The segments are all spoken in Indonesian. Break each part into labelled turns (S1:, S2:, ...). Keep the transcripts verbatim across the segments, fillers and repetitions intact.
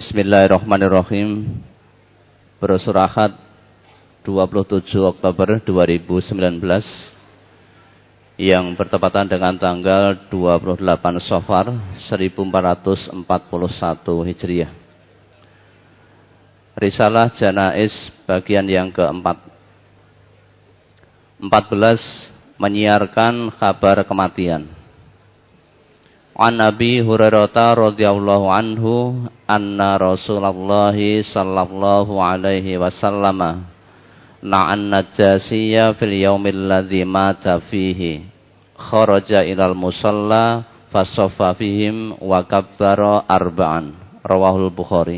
S1: Bismillahirrahmanirrahim. Brosur Ahad dua puluh tujuh Oktober dua ribu sembilan belas yang bertepatan dengan tanggal dua puluh delapan Safar seribu empat ratus empat puluh satu Hijriah. Risalah Janaiz bagian yang keempat. empat belas Menyiarkan kabar kematian. An Abi Hurairah radhiyallahu anhu anna Rasulullah sallallahu alaihi wasallam na'an najasiyya fil yaumil ladzi mata fihi kharaja ilal musalla fasaffa fihim wa kabbara arba'an. Rawahul Bukhari.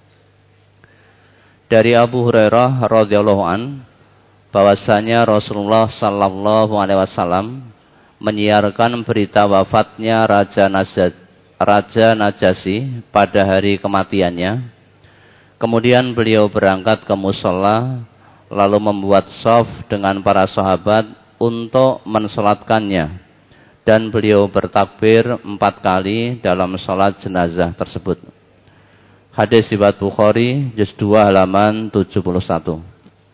S1: Dari Abu Hurairah radhiyallahu an bahwasanya Rasulullah sallallahu alaihi wasallam menyiarkan berita wafatnya Raja Najat, Raja Najasyi pada hari kematiannya. Kemudian beliau berangkat ke mushola, lalu membuat shaf dengan para sahabat untuk mensolatkannya. Dan beliau bertakbir empat kali dalam sholat jenazah tersebut. Hadis riwayat Bukhari, juz dua halaman tujuh puluh satu.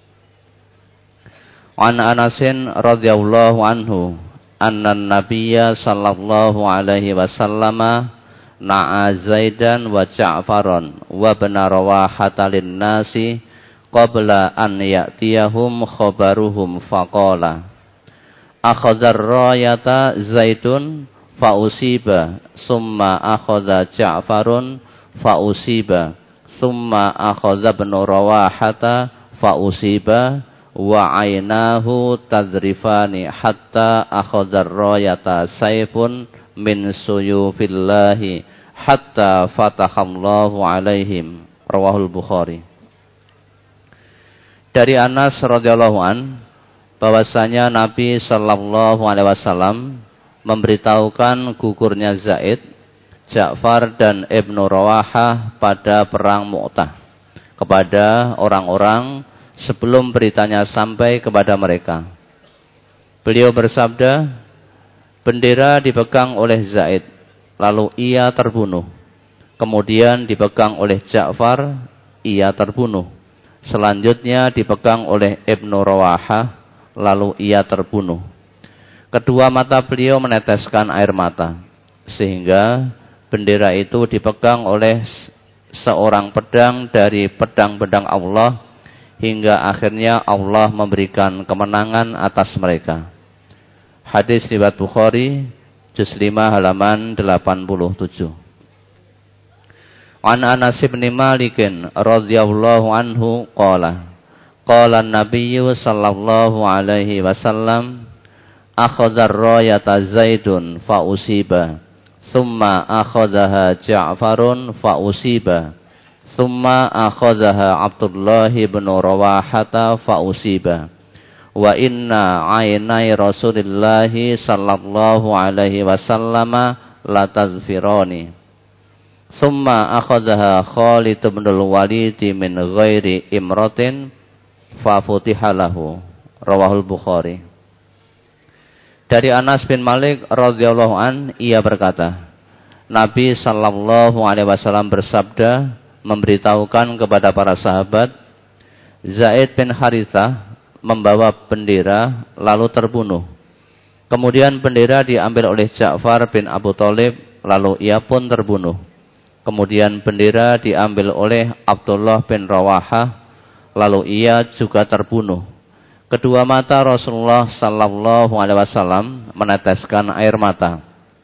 S1: An Anasin radhiyallahu anhu anna nabiyya sallallahu alaihi wasallam na'a Zaidan wa Ja'faran wa bana Rawahata lin-nasi qabla an ya'tiyahum khabaruhum faqala akhadha ar-rayata Zaidun fa usiba summa akhadha Ja'farun fa usiba summa akhadha ibn Rawahata fa usiba wa ainahu tadrifani hatta akhadha ar-rayata sayfun min suyufillahi hatta fatahallahu alaihim. Rawahul Bukhari. Dari Anas radhiyallahu an bahwasanya Nabi sallallahu alaihi wasallam memberitahukan gugurnya Zaid, Ja'far dan Ibnu Rawahah pada perang Mu'tah kepada orang-orang sebelum beritanya sampai kepada mereka. Beliau bersabda, bendera dipegang oleh Zaid, lalu ia terbunuh. Kemudian dipegang oleh Ja'far, ia terbunuh. Selanjutnya dipegang oleh Ibnu Rawahah, lalu ia terbunuh. Kedua mata beliau meneteskan air mata, sehingga bendera itu dipegang oleh seorang pedang dari pedang-pedang Allah, hingga akhirnya Allah memberikan kemenangan atas mereka. Hadis riwayat Bukhari, juz lima halaman delapan puluh tujuh. An Anas bin Malik radhiyallahu anhu qala qala an-nabiy sallallahu alaihi wasallam akhadha ar-rayata Zaidun fa usiba thumma akhadhaha Ja'farun fa usiba Thumma akhadhaha Abdullah bin Rawahata fa usiba wa inna aynai Rasulillah sallallahu alaihi wasallam la tazfirani. Thumma akhadhaha Khalid bin al-Walid min ghairi imratin fa futiha lahu. Rawahul Bukhari. Dari Anas bin Malik radhiyallahu an ia berkata, Nabi sallallahu alaihi wasallam bersabda memberitahukan kepada para sahabat, Zaid bin Harithah membawa bendera lalu terbunuh. Kemudian bendera diambil oleh Ja'far bin Abu Thalib, lalu ia pun terbunuh. Kemudian bendera diambil oleh Abdullah bin Rawahah, lalu ia juga terbunuh. Kedua mata Rasulullah sallallahu alaihi wasallam meneteskan air mata.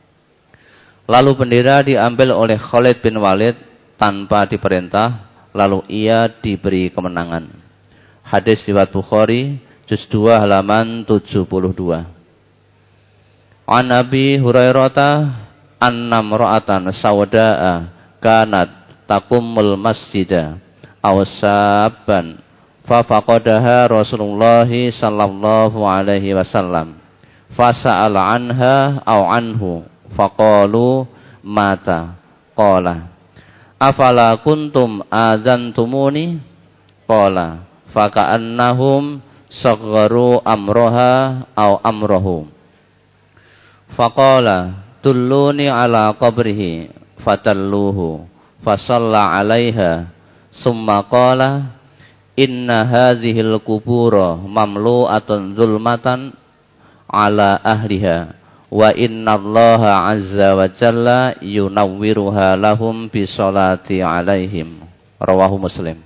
S1: Lalu bendera diambil oleh Khalid bin Walid tanpa diperintah, lalu ia diberi kemenangan. Hadis riwayat Bukhari, juz dua halaman tujuh puluh dua. An Abi Hurairah anna imra'atan sawda'a kanat taqummul masjida aw sabban fa faqadaha Rasulullah sallallahu alaihi wasallam fa sa'ala anha aw anhu faqalu mata qala afala kuntum adzantumuni qala faka'annahum sagharu amroha aw amrohu faqala tulluni ala qabrihi fatalluhu fasalla 'alaiha summa qala inna hadhil qubura mamlu'atun zulmatan 'ala ahliha wa innallaha 'azza wa jalla yunawwiruha lahum bisolati 'alaihim. Rawahu Muslim.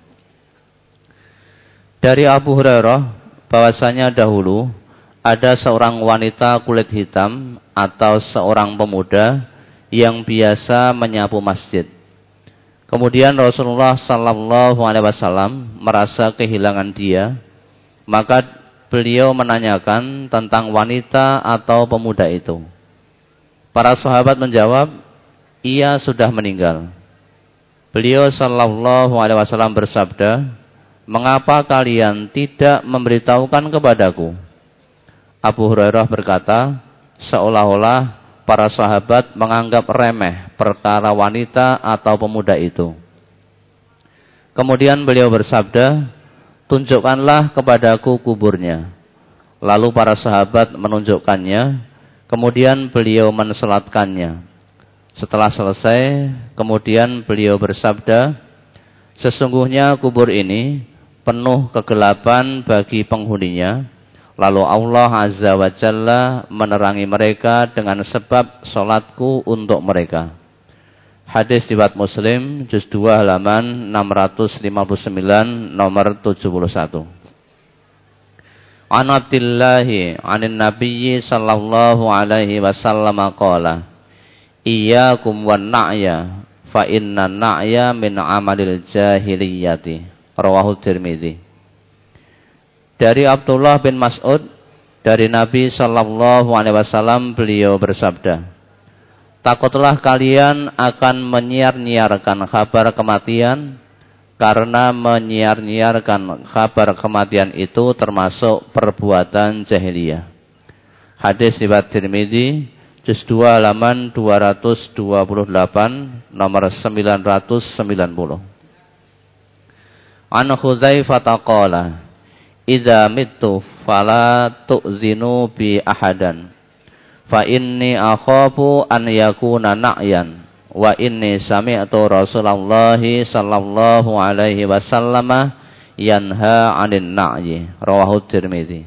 S1: Dari Abu Hurairah bahwasanya dahulu ada seorang wanita kulit hitam atau seorang pemuda yang biasa menyapu masjid. Kemudian Rasulullah sallallahu alaihi wasallam merasa kehilangan dia, maka beliau menanyakan tentang wanita atau pemuda itu. Para sahabat menjawab, ia sudah meninggal. Beliau sallallahu alaihi wasallam bersabda, mengapa kalian tidak memberitahukan kepadaku? Abu Hurairah berkata, seolah-olah para sahabat menganggap remeh perkara wanita atau pemuda itu. Kemudian beliau bersabda, tunjukkanlah kepadaku kuburnya. Lalu para sahabat menunjukkannya, kemudian beliau mensolatkannya. Setelah selesai, kemudian beliau bersabda, sesungguhnya kubur ini penuh kegelapan bagi penghuninya. Lalu Allah Azza wa Jalla menerangi mereka dengan sebab solatku untuk mereka. Hadis riwayat Muslim, juz dua halaman enam ratus lima puluh sembilan, nomor tujuh puluh satu. An Abdillahi anin Nabiyyi sallallahu alaihi wasallam qala, iyyakum wan na'ya fa inna na'ya min amalil jahiliyati. Rawahu Tirmidzi. Dari Abdullah bin Mas'ud dari Nabi sallallahu alaihi wasallam beliau bersabda, takutlah kalian akan menyiar-nyiarkan kabar kematian, karena menyiar-nyiarkan kabar kematian itu termasuk perbuatan jahiliyah. Hadis riwayat Tirmidzi, juz dua halaman dua ratus dua puluh delapan, nomor sembilan ratus sembilan puluh. An Hudzaifah qala, idza mittu fala tu'zinu bi ahadan fa inni akhafu an yakuna na'yan wa inni sami'tu Rasulullah sallallahu alaihi wasallam yanha 'anil na'yi. Rawahu Tirmidzi.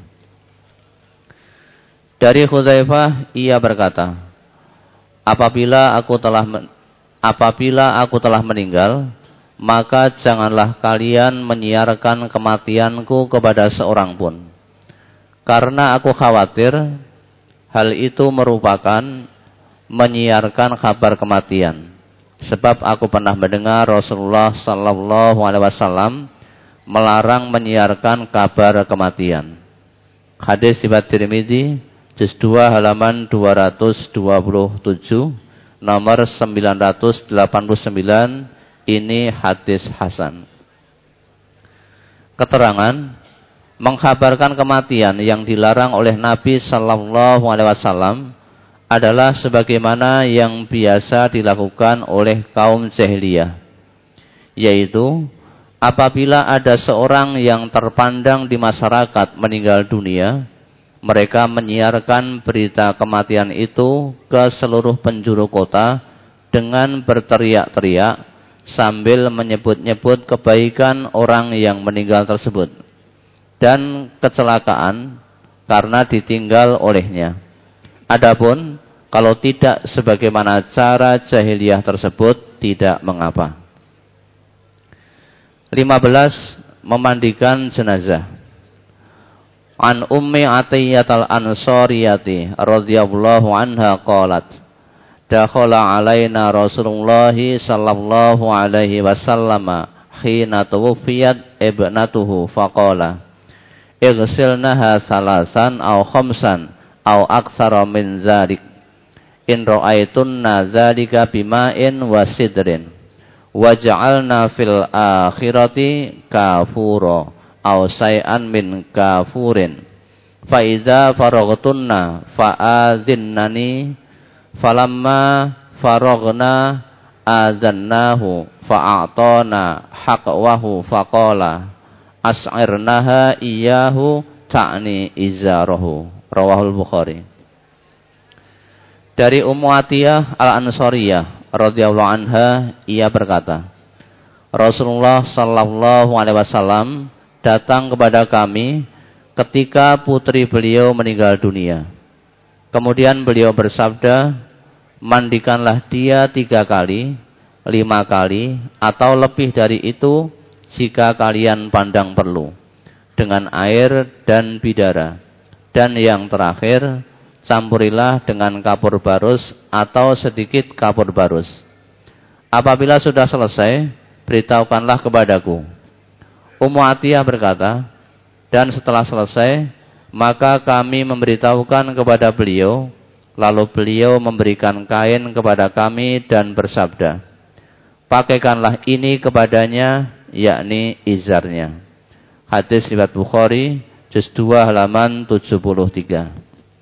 S1: Dari Hudzaifah ia berkata, apabila aku telah apabila aku telah meninggal, maka janganlah kalian menyiarkan kematianku kepada seorang pun. Karena aku khawatir hal itu merupakan menyiarkan kabar kematian. Sebab aku pernah mendengar Rasulullah sallallahu alaihi wasallam melarang menyiarkan kabar kematian. Hadis riwayat Tirmidzi, juz dua halaman dua ratus dua puluh tujuh, nomor sembilan ratus delapan puluh sembilan. Ini hadis hasan. Keterangan mengkhabarkan kematian yang dilarang oleh Nabi sallallahu alaihi wasallam adalah sebagaimana yang biasa dilakukan oleh kaum jahiliyah, yaitu apabila ada seorang yang terpandang di masyarakat meninggal dunia, mereka menyiarkan berita kematian itu ke seluruh penjuru kota dengan berteriak-teriak sambil menyebut-nyebut kebaikan orang yang meninggal tersebut dan kecelakaan karena ditinggal olehnya. Adapun kalau tidak sebagaimana cara jahiliyah tersebut, tidak mengapa. lima belas. Memandikan jenazah. An Ummi Atiyyatal Ansariyati radhiyallahu anha qalat, dakhala alaina Rasulullah sallallahu alaihi wasallam hina tuwfiyat ibnatuhu faqala, ighsilnaha salasan aw khamsan aw aktsara min dzalik in ra'aitunna dzalika bima'in wa sidrin waj'alna fil akhirati kafura aw say'an min kafurin fa idza faraghtunna fa'azinnani falamma faragna azannahu fa'atana haqwahu faqala as'irnaha iyyahu ta'ni izarahu. Rawahul Bukhari. Dari Ummu Atiyah al-Ansariyah radhiyallahu anha, ia berkata, Rasulullah sallallahu alaihi wasallam datang kepada kami ketika putri beliau meninggal dunia. Kemudian beliau bersabda, mandikanlah dia tiga kali, lima kali, atau lebih dari itu jika kalian pandang perlu, dengan air dan bidara. Dan yang terakhir, campurilah dengan kapur barus atau sedikit kapur barus. Apabila sudah selesai, beritahukanlah kepadaku. Ummu Atiyah berkata, dan setelah selesai, maka kami memberitahukan kepada beliau, lalu beliau memberikan kain kepada kami dan bersabda, pakaikanlah ini kepadanya, yakni izarnya. Hadis riwayat Bukhari, juz dua halaman tujuh puluh tiga.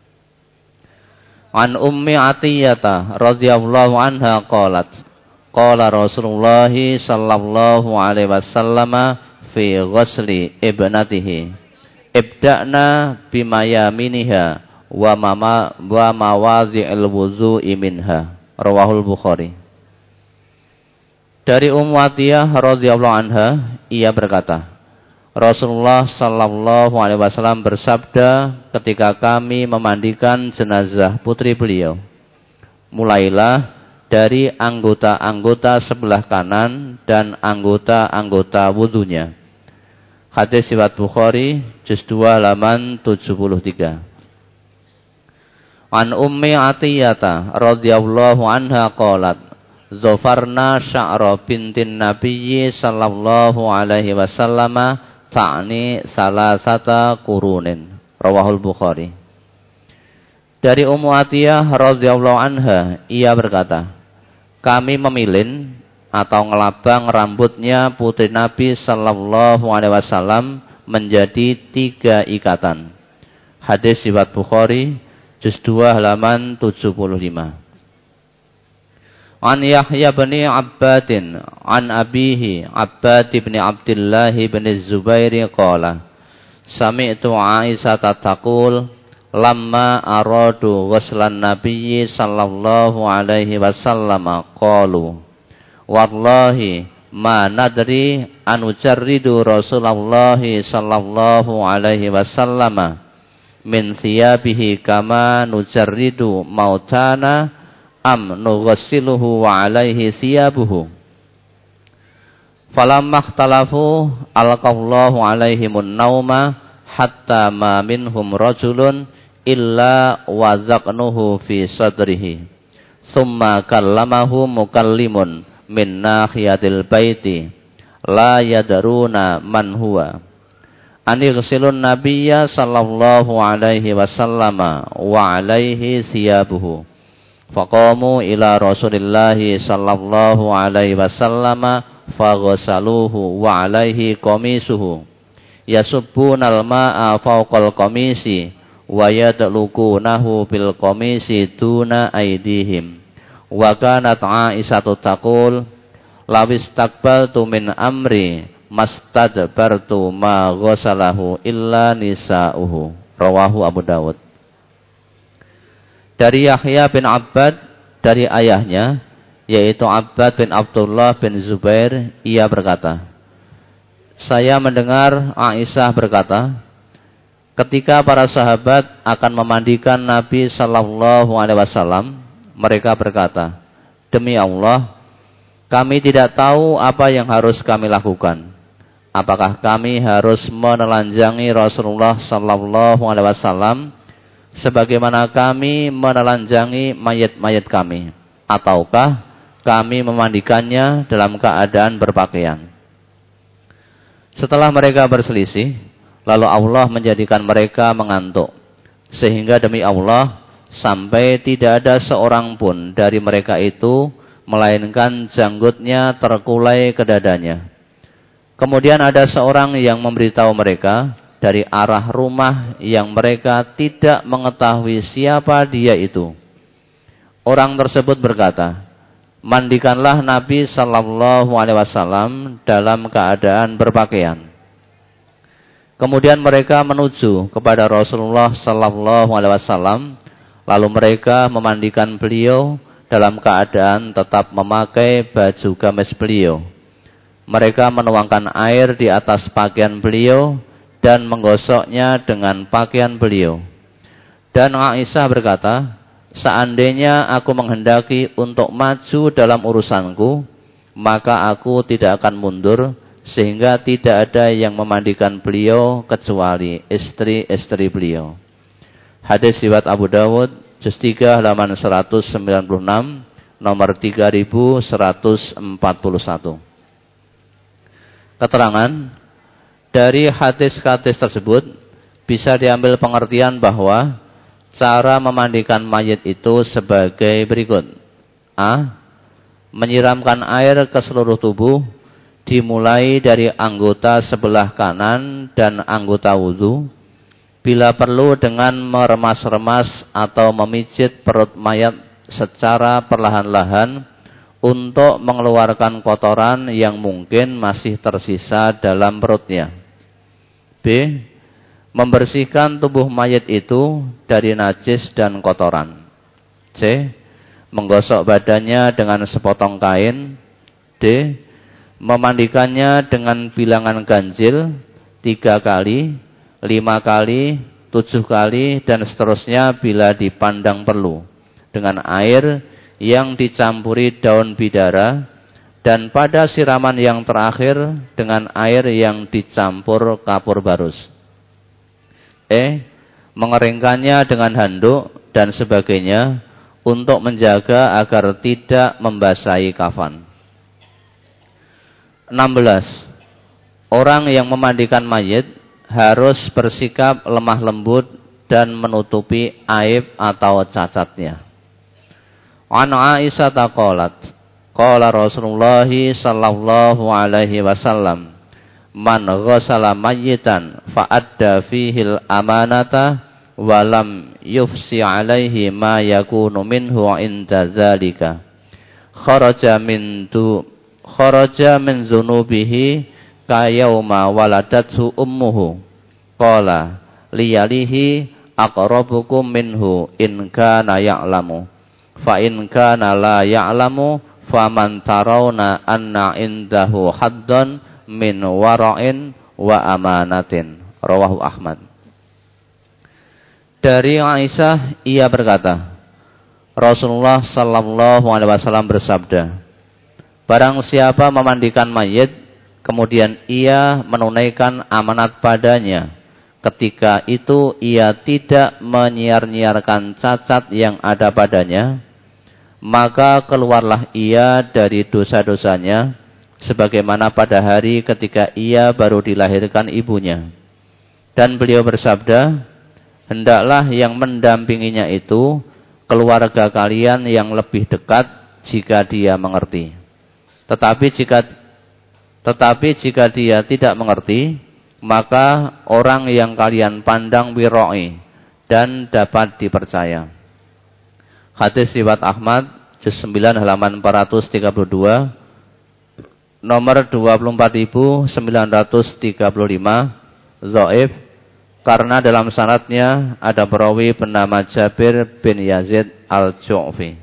S1: An Ummi Atiyah radhiyallahu anha qalat, qala Rasulullah sallallahu alaihi wasallam fi ghusli ibnatihi, ibda'na bima yaminiha wa mama wa mawazi'il wudu'i minha. Rawahul Bukhari. Dari Ummu Atiyah radhiyallahu anha, ia berkata, Rasulullah sallallahu alaihi wasallam bersabda ketika kami memandikan jenazah putri beliau, mulailah dari anggota-anggota sebelah kanan dan anggota-anggota wudunya. Hadis riwayat Bukhari, juz dua halaman tujuh puluh tiga. An Ummi Atiyah radhiyallahu anha qalat, zafarna sya'ra bintin nabiyyi sallallahu alaihi wasallam ta'ni salasata qurunin. Rawahul Bukhari. Dari Ummu Atiyah radhiyallahu anha, ia berkata, kami memilin atau ngelabang rambutnya putri Nabi sallallahu alaihi wasallam menjadi tiga ikatan. Hadis riwayat Bukhari, juz dua halaman tujuh puluh lima. An Yahya bin Abbadin an abihi Abbad bin Abdullah bin Zubair qala, sami'tu Aisyah taqul, lamma aradu ghuslan nabiyyi sallallahu alaihi wasallam qalu, wallahi ma nadri an ujarridu Rasulullah sallallahu alaihi wasallam min thiyabihi kama nujarridu mautana am nughassiluhu wa alaihi thiyabuhu. Falamma ikhtalafu alqallahu alaihimun nauma hatta ma minhum rajulun illa wazaqnuhu fi sadrihi summa kallamahu mukallimun min nahiyatil baiti la yadaruna man huwa anighsilun nabiyya sallallahu alaihi wasallama wa alaihi siyabuhu faqamu ila rasulillahi sallallahu alaihi wasallama faghsaluhu wa alaihi qamisuhu yasubbunal ma'a fawqal qamisi wa yadlukunahu bil qamisi duna aydihim. Wa kanat Aisyatu taqul, lawis takbaltu min amri mastadbartu ma ghasalahu illa nisa'uhu. Rawahu Abu Dawud. Dari Yahya bin Abbad, dari ayahnya, yaitu Abbad bin Abdullah bin Zubair, ia berkata, saya mendengar Aisyah berkata, ketika para sahabat akan memandikan Nabi sallallahu alaihi wasallam, mereka berkata, demi Allah, kami tidak tahu apa yang harus kami lakukan. Apakah kami harus menelanjangi Rasulullah sallallahu alaihi wasallam sebagaimana kami menelanjangi mayat-mayat kami, ataukah kami memandikannya dalam keadaan berpakaian? Setelah mereka berselisih, lalu Allah menjadikan mereka mengantuk, sehingga demi Allah sampai tidak ada seorang pun dari mereka itu melainkan janggutnya terkulai ke dadanya. Kemudian ada seorang yang memberitahu mereka dari arah rumah yang mereka tidak mengetahui siapa dia itu. Orang tersebut berkata, mandikanlah Nabi sallallahu alaihi wasallam dalam keadaan berpakaian. Kemudian mereka menuju kepada Rasulullah sallallahu alaihi wasallam, lalu mereka memandikan beliau dalam keadaan tetap memakai baju gamis beliau. Mereka menuangkan air di atas pakaian beliau dan menggosoknya dengan pakaian beliau. Dan Aisyah berkata, seandainya aku menghendaki untuk maju dalam urusanku, maka aku tidak akan mundur, sehingga tidak ada yang memandikan beliau kecuali istri-istri beliau. Hadis riwayat Abu Dawud, juz tiga halaman seratus sembilan puluh enam, nomor tiga ribu seratus empat puluh satu. Keterangan dari hadis-hadis tersebut bisa diambil pengertian bahwa cara memandikan mayit itu sebagai berikut. A. Menyiramkan air ke seluruh tubuh, dimulai dari anggota sebelah kanan dan anggota wudhu. Bila perlu dengan meremas-remas atau memijit perut mayat secara perlahan-lahan untuk mengeluarkan kotoran yang mungkin masih tersisa dalam perutnya. B. Membersihkan tubuh mayit itu dari najis dan kotoran. C. Menggosok badannya dengan sepotong kain. D. Memandikannya dengan bilangan ganjil tiga kali, lima kali, tujuh kali, dan seterusnya bila dipandang perlu, dengan air yang dicampuri daun bidara, dan pada siraman yang terakhir dengan air yang dicampur kapur barus. E. Mengeringkannya dengan handuk dan sebagainya untuk menjaga agar tidak membasahi kafan. enam belas. Orang yang memandikan mayit harus bersikap lemah lembut dan menutupi aib atau cacatnya. An Aisyah qalat, qala Rasulullah sallallahu alaihi wasallam, man ghassala mayyitan fa adda fihi al-amanata wa lam yufsi alaihi ma yakunu minhu inda zalika kharaja min tu kharaja min zunubihi ka yauma waladathu ummuhu qala liyalihi aqrabukum minhu in kana ya'lamu fa in kana la ya'lamu faman tarawna anna indahu haddan min wara'in wa amanatin. Rawahu Ahmad. Dari Aisyah, ia berkata, Rasulullah sallallahu alaihi wasallam bersabda, barang siapa memandikan mayit, kemudian ia menunaikan amanat padanya, ketika itu ia tidak menyiar-nyiarkan cacat yang ada padanya, maka keluarlah ia dari dosa-dosanya, sebagaimana pada hari ketika ia baru dilahirkan ibunya. Dan beliau bersabda, hendaklah yang mendampinginya itu keluarga kalian yang lebih dekat jika dia mengerti. Tetapi jika tetapi jika dia tidak mengerti, maka orang yang kalian pandang wiroi dan dapat dipercaya. Hadis riwayat Ahmad, juz sembilan halaman empat ratus tiga puluh dua, nomor dua puluh empat ribu sembilan ratus tiga puluh lima, dhaif, karena dalam sanadnya ada perawi bernama Jabir bin Yazid al-Ju'fi.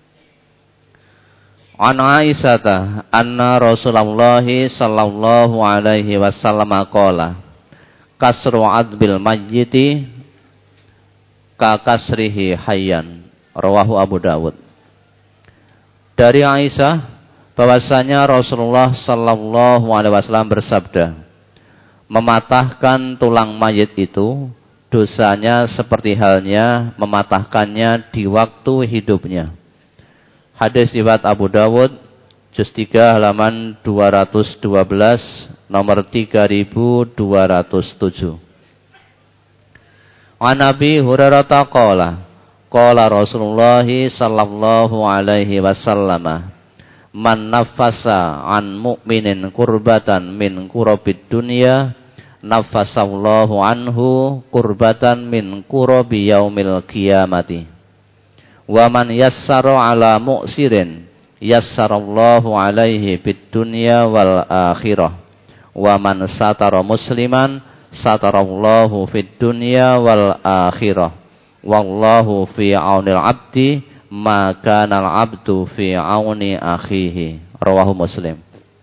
S1: An Aisyah anna Rasulullah sallallahu alaihi wasallam qala kasru adbil mayyiti ka kasrihi hayyan. Rawahu Abu Dawud. Dari Aisyah bahwasanya Rasulullah sallallahu alaihi wasallam bersabda, mematahkan tulang mayit itu dosanya seperti halnya mematahkannya di waktu hidupnya. Hadis riwayat Abu Dawud, juz tiga halaman dua ratus dua belas, nomor tiga ribu dua ratus tujuh. An Abi Hurairah qala, qala Rasulullah sallallahu alaihi wasallam, man nafasa an mu'minin kurbatan min kurabid dunya nafasallahu anhu kurbatan min kurabi yaumil qiyamati. Wa man yassara ala mu'sirin yassarallahu alaihi bid dunya wal akhirah. Wa man satara musliman satarallahu fid dunya wal akhirah. Wallahu fi aunil abdi maka nal abdu fi auni akhihi. Rawahu Muslim.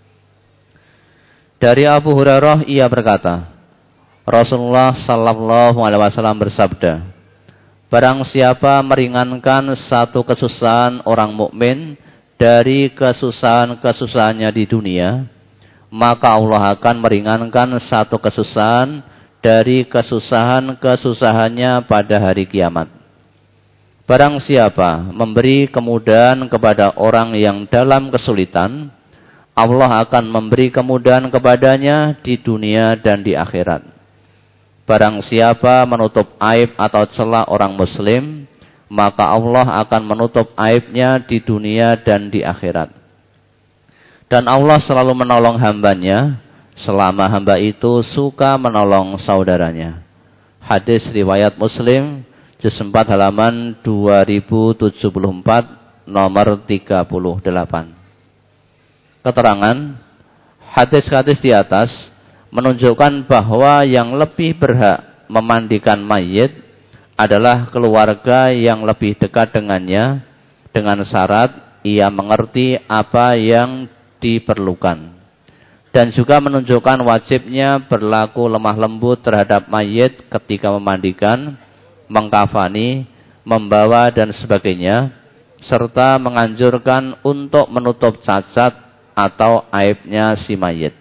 S1: Dari Abu Hurairah ia berkata, Rasulullah sallallahu alaihi wasallam bersabda, barang siapa meringankan satu kesusahan orang mukmin dari kesusahan-kesusahannya di dunia, maka Allah akan meringankan satu kesusahan dari kesusahan-kesusahannya pada hari kiamat. Barang siapa memberi kemudahan kepada orang yang dalam kesulitan, Allah akan memberi kemudahan kepadanya di dunia dan di akhirat. Barang siapa menutup aib atau celah orang muslim, maka Allah akan menutup aibnya di dunia dan di akhirat. Dan Allah selalu menolong hambanya selama hamba itu suka menolong saudaranya. Hadis riwayat Muslim, juz empat halaman dua ribu tujuh puluh empat, nomor tiga puluh delapan. Keterangan hadis-hadis di atas menunjukkan bahwa yang lebih berhak memandikan mayit adalah keluarga yang lebih dekat dengannya, dengan syarat ia mengerti apa yang diperlukan. Dan juga menunjukkan wajibnya berlaku lemah lembut terhadap mayit ketika memandikan, mengkafani, membawa dan sebagainya, serta menganjurkan untuk menutup cacat atau aibnya si mayit.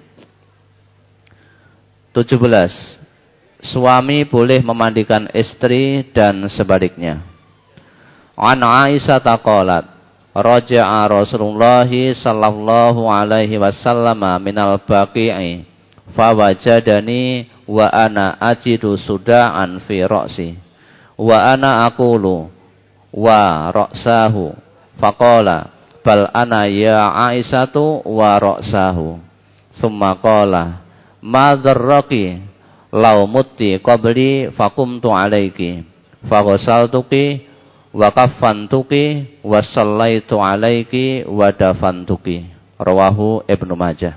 S1: tujuh belas. Suami boleh memandikan istri dan sebaliknya. An Aisyah taqalat, raja'a Rasulullah sallallahu alaihi wasallam minal baqi'i fawajadani wa ana ajidu suda'an fi ra'si wa ana aqulu wa ra'sahu faqala bal ana ya Aisyatu wa ra'sahu summa qala ma dzarraki law mutti qabli faqumtu alayki faghasaltuki wa kaffantuki wa sallaitu alayki wa dafantuki. Rawahu Ibnu Majah.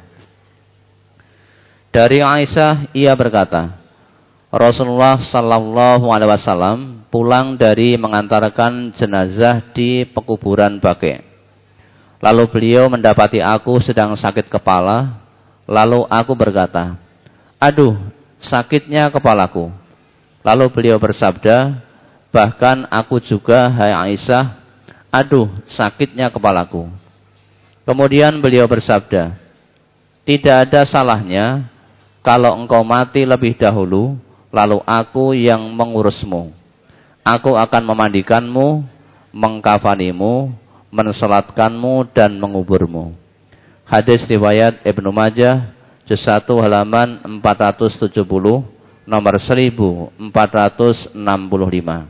S1: Dari Aisyah ia berkata, Rasulullah sallallahu alaihi wasallam pulang dari mengantarkan jenazah di pekuburan Baqi'. Lalu beliau mendapati aku sedang sakit kepala, lalu aku berkata, aduh, sakitnya kepalaku. Lalu beliau bersabda, bahkan aku juga, hai Aisyah, aduh, sakitnya kepalaku. Kemudian beliau bersabda, tidak ada salahnya kalau engkau mati lebih dahulu, lalu aku yang mengurusmu. Aku akan memandikanmu, mengkafanimu, mensolatkanmu, dan menguburmu. Hadis riwayat Ibnu Majah, juz satu halaman empat ratus tujuh puluh, nomor seribu empat ratus enam puluh lima.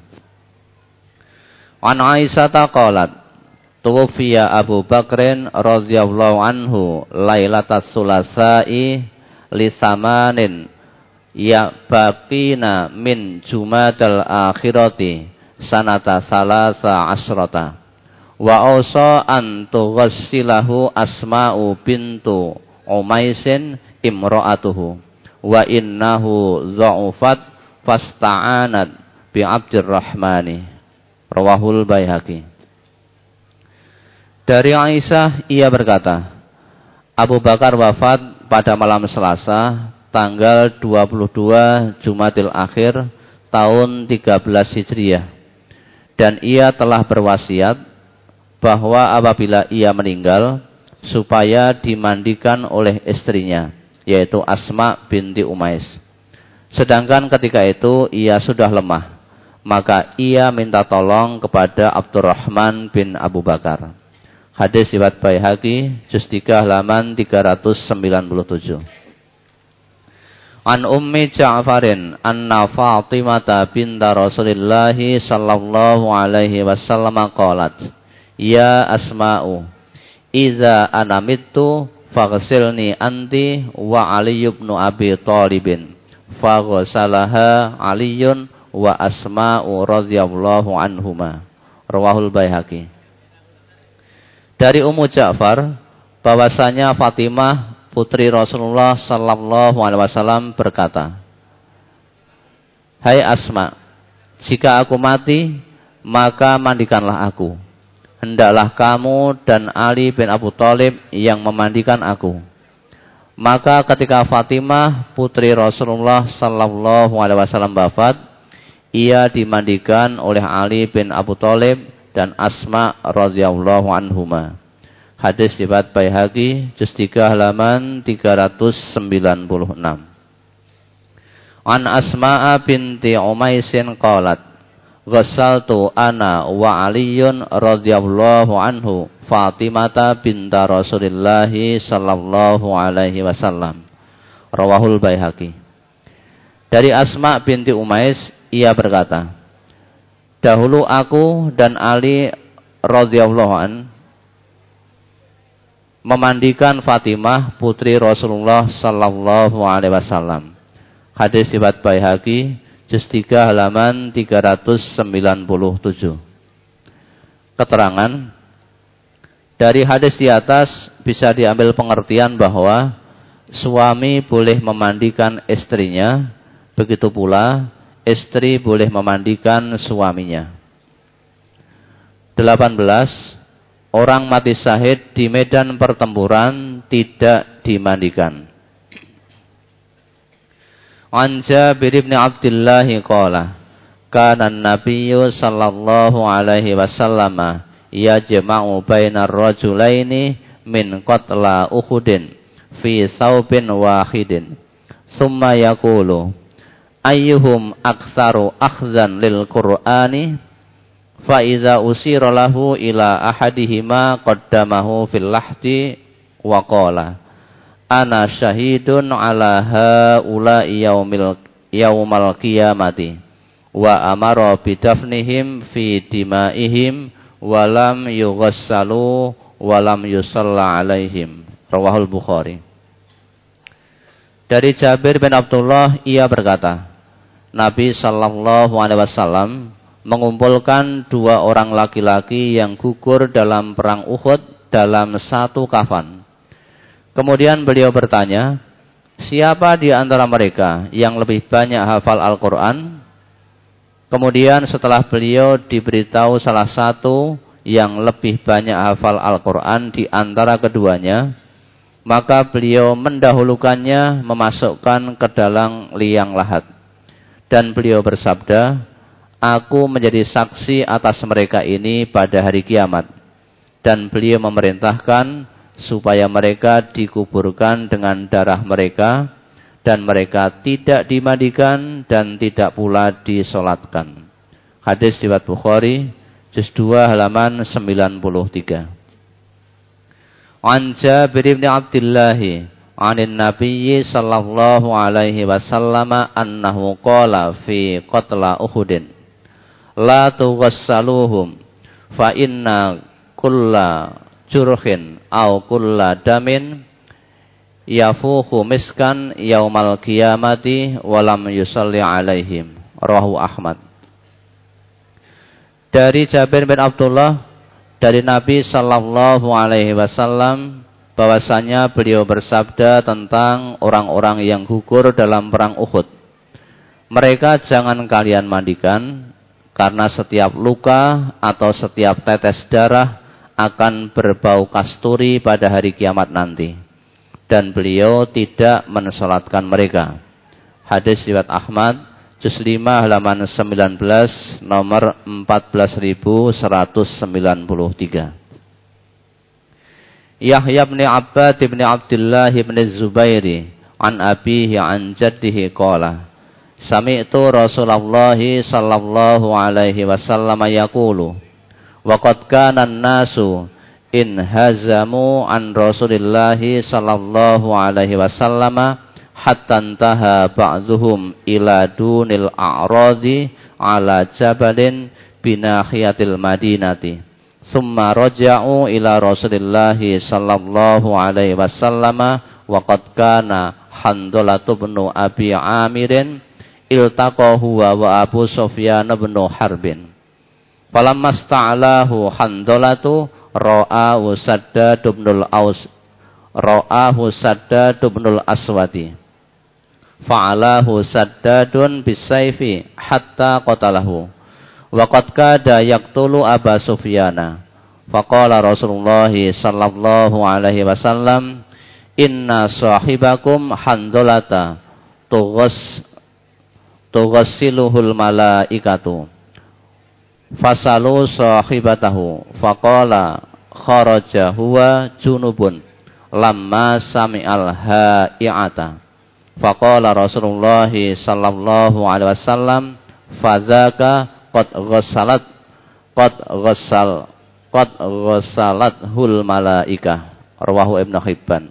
S1: An Aisyah taqalat, tuwfiya Abu Bakrin radhiyallahu anhu lailatas sulasa'i li samanin ya baqina min jumadal akhirati sanata salasa asrata wa ausa an tughassilahu Asma'u bintu Umaisin imra'atuhu wa innahu dha'ufat fasta'anat bi Abdurrahmani. Rawahul Baihaqi. Dari Aisyah ia berkata, Abu Bakar wafat pada malam Selasa tanggal dua puluh dua Jumadil Akhir tahun tiga belas Hijriah, dan ia telah berwasiat bahwa apabila ia meninggal supaya dimandikan oleh istrinya, yaitu Asma binti Umais. Sedangkan ketika itu ia sudah lemah, maka ia minta tolong kepada Abdurrahman bin Abu Bakar. Hadis riwayat Baihaqi, juz tiga halaman tiga ratus sembilan puluh tujuh. An Ummi Ja'farin anna Fatimata binta Rasulillah sallallahu alaihi wasallam qalat, ya Asma'u, iza ana mittu faghsilni anti wa Ali ibn Abi Thalibin. Faghsalaha Aliyun wa Asma'u radhiyallahu anhuma. Rawahul Baihaqi. Dari Ummu Ja'far bahwasanya Fatimah putri Rasulullah sallallahu alaihi wasallam berkata, hai Asma, jika aku mati maka mandikanlah aku, hendaklah kamu dan Ali bin Abu Thalib yang memandikan aku. Maka ketika Fatimah putri Rasulullah sallallahu alaihi wasallam wafat, ia dimandikan oleh Ali bin Abu Thalib dan Asma radhiyallahu anhuma. Hadis riwayat Baihaqi juz tiga halaman tiga ratus sembilan puluh enam. An Asma'a binti Umaisin qalat, ghassaltu ana wa Aliyun radhiyallahu anhu Fatimata binta Rasulillah sallallahu alaihi wasallam. Rawahul Baihaqi. Dari Asma binti Umais, ia berkata, dahulu aku dan Ali radhiyallahu an memandikan Fatimah putri Rasulullah sallallahu alaihi wasallam. Hadis riwayat Baihaqi juz tiga halaman tiga ratus sembilan puluh tujuh. Keterangan dari hadis di atas bisa diambil pengertian bahwa suami boleh memandikan istrinya, begitu pula istri boleh memandikan suaminya. delapan belas. Orang mati syahid di medan pertempuran tidak dimandikan. An Jabir bin Abdullah qala, kana an-nabiyyu sallallahu alaihi wasallam yajma'u bainar rajulaini min qatla Uhudin fi saubin wahidin. Summa yaqulu ayyuhum aktsaru akhzan lil Qur'ani fa idza usira lahu ila ahadihima qaddamahu fil lahdi wa qala ana syahidun ala haula yaumil yaumal qiyamati wa amara bidafnihim fi dimaihim wa lam yughassalu wa lam yusalla alaihim. Rawahul Bukhari. Dari Jabir bin Abdullah, ia berkata, Nabi sallallahu alaihi wasallam mengumpulkan dua orang laki-laki yang gugur dalam perang Uhud dalam satu kafan. Kemudian beliau bertanya, siapa di antara mereka yang lebih banyak hafal Al-Quran? Kemudian setelah beliau diberitahu salah satu yang lebih banyak hafal Al-Quran di antara keduanya, maka beliau mendahulukannya memasukkan ke dalam liang lahat. Dan beliau bersabda, aku menjadi saksi atas mereka ini pada hari kiamat. Dan beliau memerintahkan supaya mereka dikuburkan dengan darah mereka, dan mereka tidak dimandikan dan tidak pula disolatkan. Hadis riwayat Bukhari, juz dua halaman sembilan puluh tiga. An Jabir bin Abdullah anin Nabi sallallahu alaihi wasallam annahu qala fi qatla Uhudin la tughassaluhum fa inna kulla jurhin au kulla damin yafuhu miskan yaumal qiyamati walam yusalli alaihim. Rawahu Ahmad. Dari Jabir bin Abdullah dari Nabi sallallahu alaihi wasallam bahwasanya beliau bersabda tentang orang-orang yang gugur dalam perang Uhud, mereka jangan kalian mandikan karena setiap luka atau setiap tetes darah akan berbau kasturi pada hari kiamat nanti. Dan beliau tidak mensolatkan mereka. Hadis riwayat Ahmad, juz lima halaman sembilan belas, nomor empat belas ribu seratus sembilan puluh tiga. Yahya bin Abbad bin Abdullah bin Zubairi an abihi an jaddihi qala sami'tu Rasulullah sallallahu alaihi wasallam yaqulu wa qad kana an-nasu in hazamu an Rasulillah sallallahu alaihi wasallam hatta intaha ba'dhum ila dunil a'radi ala jabalin binahiyatil madinati summa raja'u ila Rasulillah sallallahu alaihi wasallam wa qad kana Handalatu bin Abi Amirin iltaqa huwa wa Abu Sufyan bin Harbin. Falamma sta'alahu Handalatu ra'ahu Saddad bin al-Aus ra'ahu Saddad bin al-Aswadi fa'alahu Saddadun bisayfi hatta qatalahu wa qad kada yaqtulu Aba Sufyana Faqala Rasulullah sallallahu alaihi wasallam, inna sahibakum handolata tughas tughassiluhul malaikatu. Fasalu sahibatahu faqala kharaja huwa junubun lamma sami'al ha'i'ata. Faqala Rasulullah sallallahu alaihi wasallam, fadzaka qad ghassalat qad ghassal qad ghassalat hul malaikah. Rawahu Ibnu Hibban.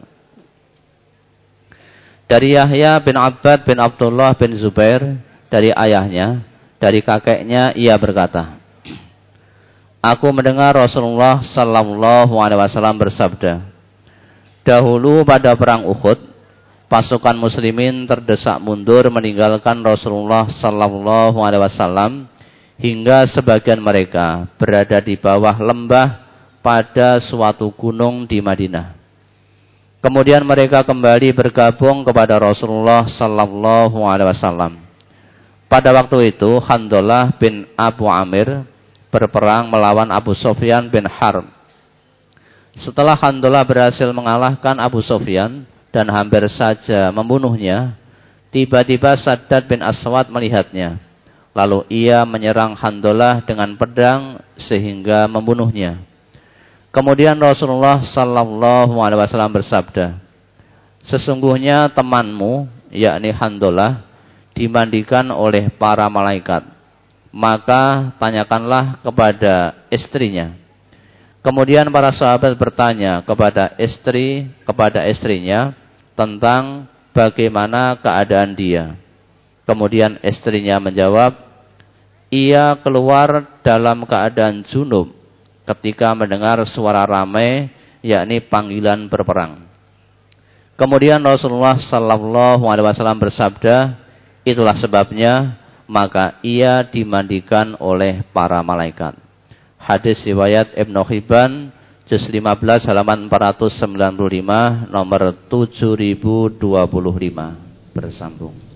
S1: Dari Yahya bin Abbad bin Abdullah bin Zubair, dari ayahnya, dari kakeknya, ia berkata, aku mendengar Rasulullah sallallahu alaihi wasallam bersabda, dahulu pada perang Uhud, pasukan muslimin terdesak mundur meninggalkan Rasulullah sallallahu alaihi wasallam hingga sebagian mereka berada di bawah lembah pada suatu gunung di Madinah. Kemudian mereka kembali bergabung kepada Rasulullah sallallahu alaihi wasallam. Pada waktu itu Handalah bin Abu Amir berperang melawan Abu Sufyan bin Harb. Setelah Handalah berhasil mengalahkan Abu Sufyan dan hampir saja membunuhnya, tiba-tiba Saddad bin Aswad melihatnya. Lalu ia menyerang Handalah dengan pedang sehingga membunuhnya. Kemudian Rasulullah sallallahu alaihi wasallam bersabda, sesungguhnya temanmu, yakni Handalah, dimandikan oleh para malaikat. Maka tanyakanlah kepada istrinya. Kemudian para sahabat bertanya kepada istri kepada istrinya tentang bagaimana keadaan dia. Kemudian istrinya menjawab, ia keluar dalam keadaan junub ketika mendengar suara ramai, yakni panggilan berperang. Kemudian Rasulullah sallallahu alaihi wasallam bersabda, itulah sebabnya maka ia dimandikan oleh para malaikat. Hadis riwayat Ibnu Hibban, juz lima belas halaman empat ratus sembilan puluh lima, nomor tujuh ribu dua puluh lima. Bersambung.